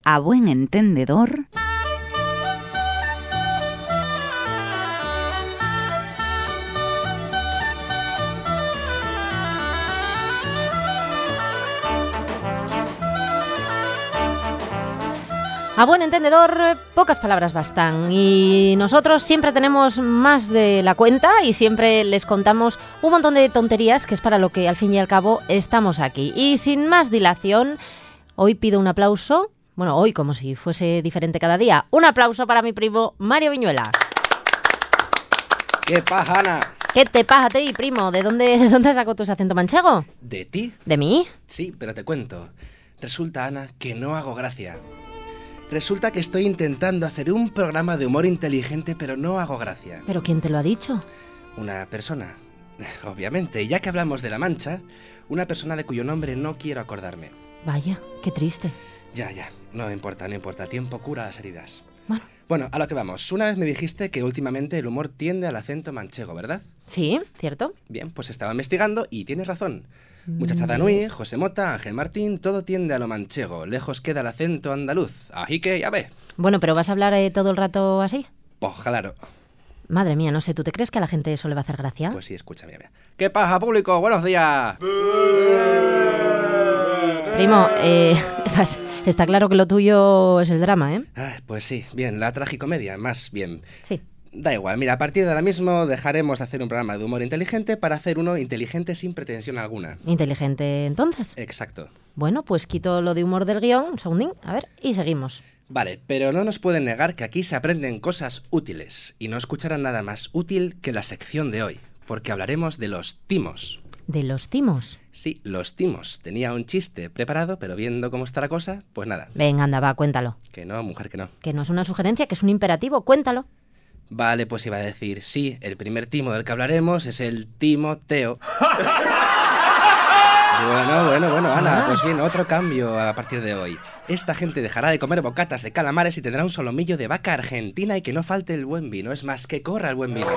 A buen entendedor... A buen entendedor, pocas palabras bastan, y nosotros siempre tenemos más de la cuenta y siempre les contamos un montón de tonterías, que es para lo que al fin y al cabo estamos aquí. Y sin más dilación, hoy pido un aplauso, bueno, hoy como si fuese diferente cada día, un aplauso para mi primo Mario Viñuela. ¿Qué pasa, Ana? ¿Qué te pasa a ti, primo? ¿De dónde sacó tu acento manchego? ¿De ti? ¿De mí? Sí, pero te cuento. Resulta, Ana, que no hago gracia. Resulta que estoy intentando hacer un programa de humor inteligente, pero no hago gracia. ¿Pero quién te lo ha dicho? Una persona, obviamente. Ya que hablamos de La Mancha, una persona de cuyo nombre no quiero acordarme. Vaya, qué triste. Ya, no importa. Tiempo cura las heridas. Bueno, a lo que vamos. Una vez me dijiste que últimamente el humor tiende al acento manchego, ¿verdad? Sí, ¿cierto? Bien, pues estaba investigando y tienes razón. Muchacha Nui, José Mota, Ángel Martín, todo tiende a lo manchego. Lejos queda el acento andaluz. Así que ya ve. Bueno, pero ¿vas a hablar todo el rato así? Pues claro. Madre mía, no sé, ¿tú te crees que a la gente eso le va a hacer gracia? Pues sí, escúchame. ¿Qué pasa, público? ¡Buenos días! Primo, está claro que lo tuyo es el drama, ¿eh? Pues sí, bien, la tragicomedia, más bien. Sí. Da igual, mira, a partir de ahora mismo dejaremos de hacer un programa de humor inteligente para hacer uno inteligente sin pretensión alguna. ¿Inteligente entonces? Exacto. Bueno, pues quito lo de humor del guión, un segundín, a ver, y seguimos. Vale, pero no nos pueden negar que aquí se aprenden cosas útiles, y no escucharán nada más útil que la sección de hoy, porque hablaremos de los timos. ¿De los timos? Sí, los timos. Tenía un chiste preparado, pero viendo cómo está la cosa, pues nada. Venga, anda, va, cuéntalo. Que no, mujer, que no. Que no es una sugerencia, que es un imperativo, cuéntalo. Vale, pues iba a decir, sí, el primer timo del que hablaremos es el Timoteo. Bueno, Ana, pues bien, otro cambio a partir de hoy. Esta gente dejará de comer bocatas de calamares y tendrá un solomillo de vaca argentina y que no falte el buen vino. Es más, que corra el buen vino.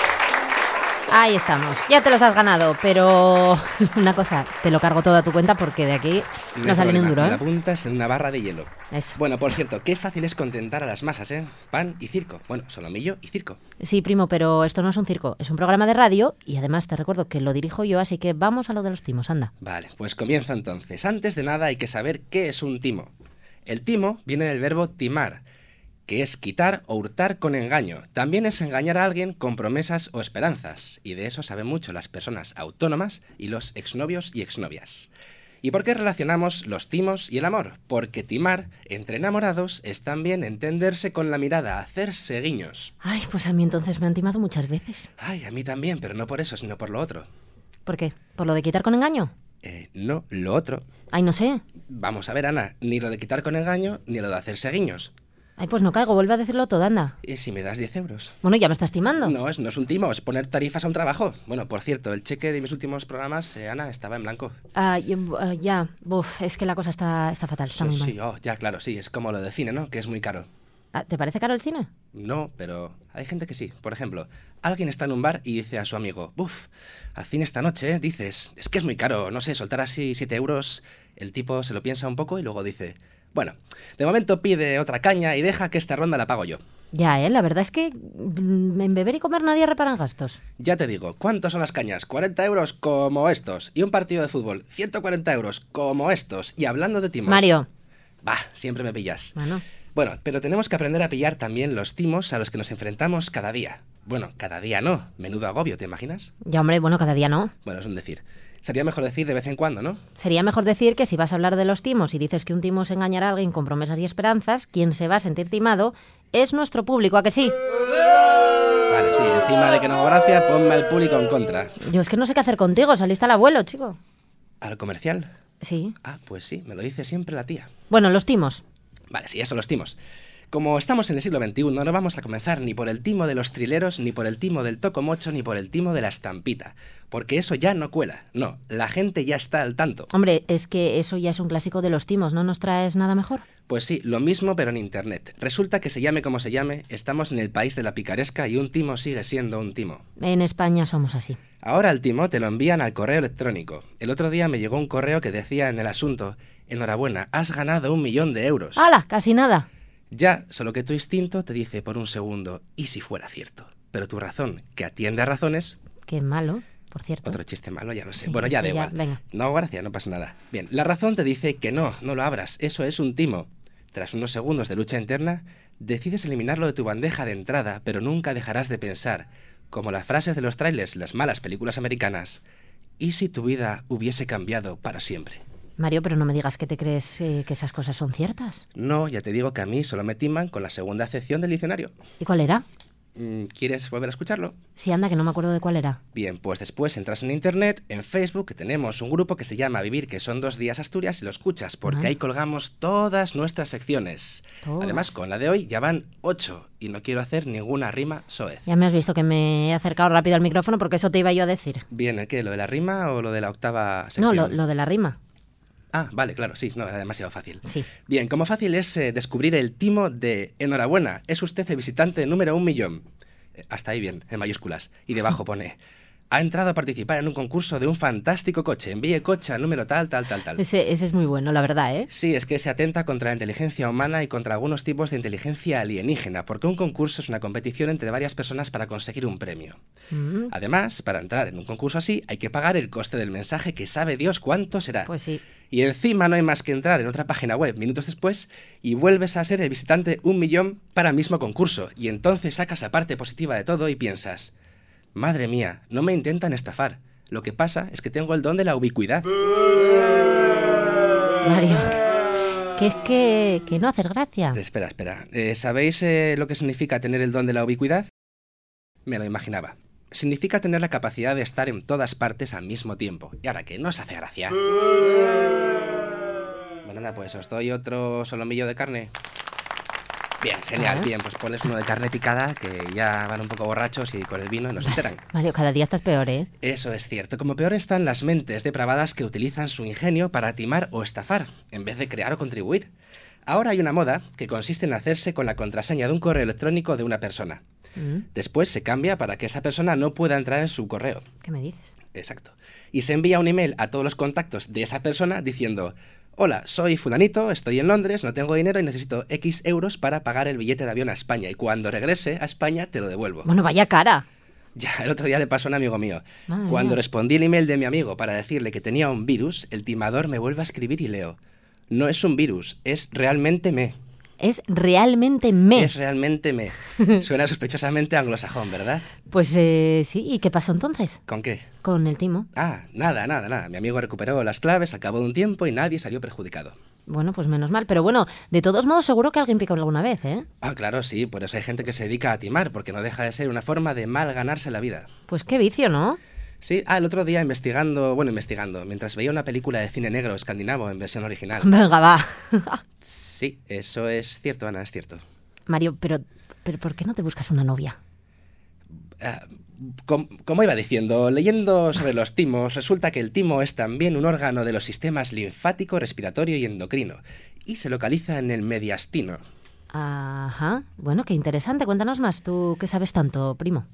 Ahí estamos, ya te los has ganado, pero una cosa, te lo cargo todo a tu cuenta porque de aquí no sale ni un duro, ¿eh? Me la apuntas en una barra de hielo. Eso. Bueno, por cierto, qué fácil es contentar a las masas, ¿eh? Pan y circo. Bueno, solomillo y circo. Sí, primo, pero esto no es un circo, es un programa de radio y además te recuerdo que lo dirijo yo, así que vamos a lo de los timos, anda. Vale, pues comienzo entonces. Antes de nada hay que saber qué es un timo. El timo viene del verbo timar, que es quitar o hurtar con engaño. También es engañar a alguien con promesas o esperanzas, y de eso saben mucho las personas autónomas y los exnovios y exnovias. ¿Y por qué relacionamos los timos y el amor? Porque timar entre enamorados es también entenderse con la mirada, hacerse guiños. Ay, pues a mí entonces me han timado muchas veces. Ay, a mí también, pero no por eso, sino por lo otro. ¿Por qué? ¿Por lo de quitar con engaño? No, lo otro. Ay, no sé. Vamos a ver, Ana, ni lo de quitar con engaño, ni lo de hacerse guiños. Ay, pues no caigo, vuelve a decirlo todo, anda. ¿Y si me das 10 euros? Bueno, ya me estás timando. No es un timo, es poner tarifas a un trabajo. Bueno, por cierto, el cheque de mis últimos programas, Ana, estaba en blanco. Ya, es que la cosa está fatal, está muy mal. Sí, ya, claro, sí, es como lo de cine, ¿no? Que es muy caro. ¿Te parece caro el cine? No, pero hay gente que sí. Por ejemplo, alguien está en un bar y dice a su amigo, al cine esta noche, dices, es que es muy caro, no sé, soltar así 7 euros. El tipo se lo piensa un poco y luego dice, bueno, de momento pide otra caña y deja que esta ronda la pago yo. Ya, la verdad es que en beber y comer nadie repara gastos. Ya te digo, ¿cuántos son las cañas? 40 euros como estos. Y un partido de fútbol, 140 euros como estos. Y hablando de timos... Mario. Siempre me pillas. Bueno, pero tenemos que aprender a pillar también los timos a los que nos enfrentamos cada día. Bueno, cada día no. Menudo agobio, ¿te imaginas? Ya, hombre, bueno, cada día no. Bueno, es un decir. Sería mejor decir de vez en cuando, ¿no? Sería mejor decir que si vas a hablar de los timos y dices que un timo es engañar a alguien con promesas y esperanzas, quien se va a sentir timado es nuestro público, ¿a que sí? Vale, sí, encima de que no hago gracia, ponme al público en contra. Yo es que no sé qué hacer contigo, saliste al abuelo, chico. ¿Al comercial? Sí. Pues sí, me lo dice siempre la tía. Bueno, los timos. Vale, sí, eso, los timos. Como estamos en el siglo XXI, no vamos a comenzar ni por el timo de los trileros, ni por el timo del tocomocho, ni por el timo de la estampita. Porque eso ya no cuela. No, la gente ya está al tanto. Hombre, es que eso ya es un clásico de los timos, ¿no nos traes nada mejor? Pues sí, lo mismo pero en internet. Resulta que se llame como se llame, estamos en el país de la picaresca y un timo sigue siendo un timo. En España somos así. Ahora el timo te lo envían al correo electrónico. El otro día me llegó un correo que decía en el asunto: Enhorabuena, has ganado 1.000.000 de euros. ¡Hala! Casi nada. Ya, solo que tu instinto te dice por un segundo, ¿y si fuera cierto? Pero tu razón, que atiende a razones... Qué malo, por cierto. Otro chiste malo, ya lo sé. Sí, bueno, ya da igual. venga. No, gracias, no pasa nada. Bien, la razón te dice que no lo abras. Eso es un timo. Tras unos segundos de lucha interna, decides eliminarlo de tu bandeja de entrada, pero nunca dejarás de pensar, como las frases de los trailers, las malas películas americanas, ¿y si tu vida hubiese cambiado para siempre? Mario, pero no me digas que te crees que esas cosas son ciertas. No, ya te digo que a mí solo me timan con la segunda acepción del diccionario. ¿Y cuál era? ¿Quieres volver a escucharlo? Sí, anda, que no me acuerdo de cuál era. Bien, pues después entras en internet, en Facebook, que tenemos un grupo que se llama Vivir, que son 2 días Asturias, y lo escuchas, porque ahí colgamos todas nuestras secciones. Además, con la de hoy ya van 8, y no quiero hacer ninguna rima soez. Ya me has visto que me he acercado rápido al micrófono, porque eso te iba yo a decir. Bien, ¿el qué? ¿Lo de la rima o lo de la octava sección? No, lo de la rima. Ah, vale, claro, sí, no, era demasiado fácil. Sí. Bien, como fácil es descubrir el timo de enhorabuena, es usted el visitante número 1.000.000. Hasta ahí bien, en mayúsculas. Y debajo pone, ha entrado a participar en un concurso de un fantástico coche, envíe coche al número tal. Ese es muy bueno, la verdad, ¿eh? Sí, es que se atenta contra la inteligencia humana y contra algunos tipos de inteligencia alienígena, porque un concurso es una competición entre varias personas para conseguir un premio. Además, para entrar en un concurso así, hay que pagar el coste del mensaje, que sabe Dios cuánto será. Pues sí. Y encima no hay más que entrar en otra página web minutos después y vuelves a ser el visitante 1.000.000 para el mismo concurso. Y entonces sacas la parte positiva de todo y piensas, madre mía, no me intentan estafar. Lo que pasa es que tengo el don de la ubicuidad. Mario, que es que no haces gracia. Espera. ¿Sabéis lo que significa tener el don de la ubicuidad? Me lo imaginaba. Significa tener la capacidad de estar en todas partes al mismo tiempo. Y ahora, que no os hace gracia. Bueno, nada, pues os doy otro solomillo de carne. Bien, genial, bien, pues ponles uno de carne picada, que ya van un poco borrachos y con el vino no se enteran. Mario, cada día estás peor, ¿eh? Eso es cierto. Como peor están las mentes depravadas que utilizan su ingenio para timar o estafar, en vez de crear o contribuir. Ahora hay una moda que consiste en hacerse con la contraseña de un correo electrónico de una persona. Después se cambia para que esa persona no pueda entrar en su correo. ¿Qué me dices? Exacto. Y se envía un email a todos los contactos de esa persona diciendo, hola, soy fulanito, estoy en Londres, no tengo dinero y necesito X euros para pagar el billete de avión a España. Y cuando regrese a España te lo devuelvo. Bueno, vaya cara. Ya, el otro día le pasó a un amigo mío. Madre Cuando mía. respondí el email de mi amigo para decirle que tenía un virus, el timador me vuelve a escribir y leo, no es un virus, es realmente me. Es realmente me. Es realmente me. Suena sospechosamente anglosajón, ¿verdad? Pues sí, ¿y qué pasó entonces? ¿Con qué? Con el timo. Ah, nada. Mi amigo recuperó las claves al cabo de un tiempo y nadie salió perjudicado. Bueno, pues menos mal. Pero bueno, de todos modos seguro que alguien picó alguna vez, ¿eh? Ah, claro, sí. Por eso hay gente que se dedica a timar, porque no deja de ser una forma de mal ganarse la vida. Pues qué vicio, ¿no? Sí, el otro día investigando, mientras veía una película de cine negro escandinavo en versión original. Venga, va. Sí, eso es cierto, Ana, es cierto. Mario, pero ¿por qué no te buscas una novia? Como iba diciendo, leyendo sobre los timos, resulta que el timo es también un órgano de los sistemas linfático, respiratorio y endocrino, y se localiza en el mediastino. Ajá. Bueno, qué interesante. Cuéntanos más. ¿Tú qué sabes tanto, primo?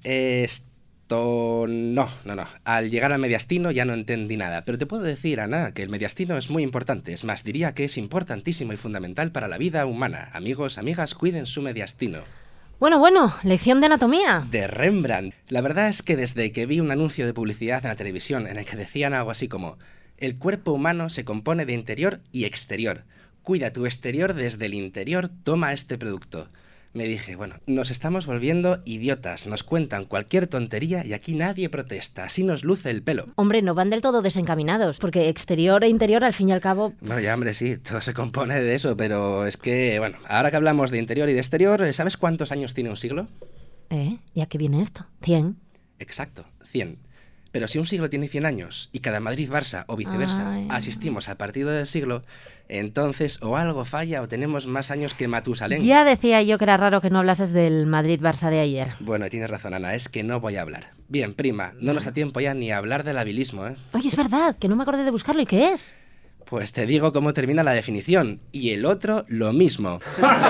No. Al llegar al mediastino ya no entendí nada. Pero te puedo decir, Ana, que el mediastino es muy importante. Es más, diría que es importantísimo y fundamental para la vida humana. Amigos, amigas, cuiden su mediastino. Bueno, lección de anatomía. De Rembrandt. La verdad es que desde que vi un anuncio de publicidad en la televisión en el que decían algo así como el cuerpo humano se compone de interior y exterior. Cuida tu exterior desde el interior, toma este producto. Me dije, bueno, nos estamos volviendo idiotas, nos cuentan cualquier tontería y aquí nadie protesta, así nos luce el pelo. Hombre, no van del todo desencaminados, porque exterior e interior, al fin y al cabo... Bueno, ya, hombre, sí, todo se compone de eso, pero es que, bueno, ahora que hablamos de interior y de exterior, ¿sabes cuántos años tiene un siglo? ¿Y a qué viene esto? 100. Exacto, 100. Pero si un siglo tiene 100 años y cada Madrid-Barça o viceversa asistimos al partido del siglo, entonces o algo falla o tenemos más años que Matusalén. Ya decía yo que era raro que no hablases del Madrid-Barça de ayer. Bueno, tienes razón, Ana, es que no voy a hablar. Bien, prima, no nos da tiempo ya ni a hablar del habilismo, ¿eh? Oye, es verdad, que no me acordé de buscarlo. ¿Y qué es? Pues te digo cómo termina la definición. Y el otro, lo mismo.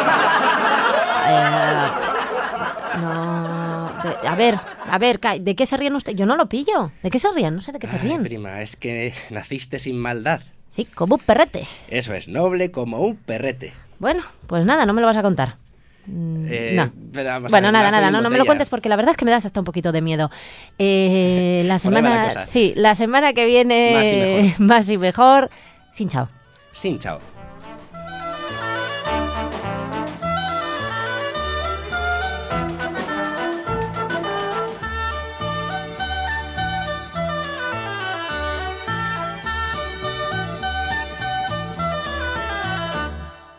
No... A ver, ¿de qué se ríen ustedes? Yo no lo pillo. ¿De qué se ríen? No sé de qué se ríen. Prima, es que naciste sin maldad. Sí, como un perrete. Eso es, noble como un perrete. Bueno, pues nada, no me lo vas a contar. No. Bueno, nada, no me lo cuentes porque la verdad es que me das hasta un poquito de miedo. La semana que viene más y mejor. Sin chao. Sin chao.